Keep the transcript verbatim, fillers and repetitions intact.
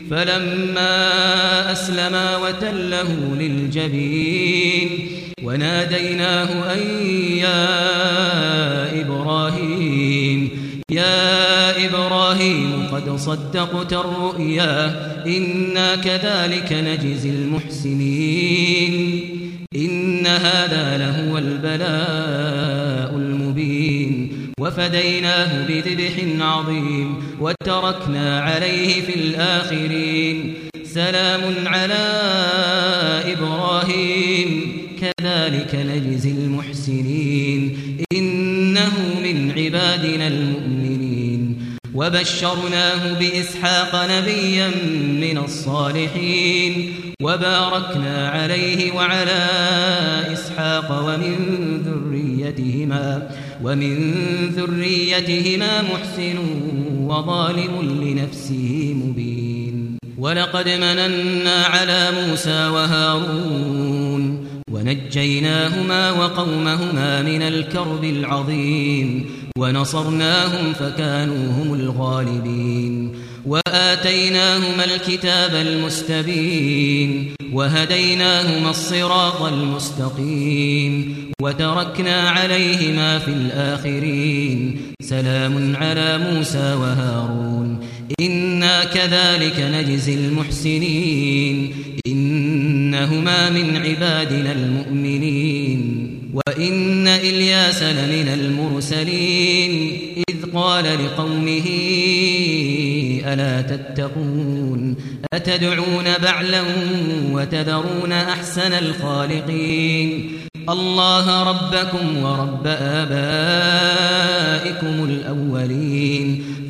فلما أسلما وتله للجبين وناديناه أن يا إبراهيم يا إبراهيم قد صدقت الرؤيا إنا كذلك نجزي المحسنين إن هذا لهو البلاء المبين وفديناه بذبح عظيم وتركنا عليه في الآخرين سلام على إبراهيم كذلك نجزي المحسنين إنه من عبادنا المؤمنين وبشرناه بإسحاق نبيا من الصالحين وباركنا عليه وعلى إسحاق ومن ذريتهما ومن ذريتهما محسن وظالم لنفسه مبين ولقد مننا على موسى وهارون ونجيناهما وقومهما من الكرب العظيم ونصرناهم فكانوا هم الغالبين وآتيناهما الكتاب المستبين وهديناهما الصراط المستقيم وتركنا عليهما في الآخرين سلام على موسى وهارون إنا كذلك نجزي المحسنين إنهما من عبادنا المؤمنين وإن إلياس لمن المرسلين إذ قال لقومه ألا تتقون أتدعون بعلا وتذرون أحسن الخالقين الله ربكم ورب آبائكم الأولين